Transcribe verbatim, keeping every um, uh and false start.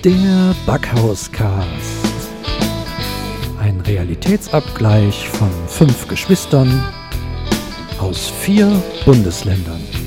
Der Backhauscast. Ein Realitätsabgleich von fünf Geschwistern aus vier Bundesländern.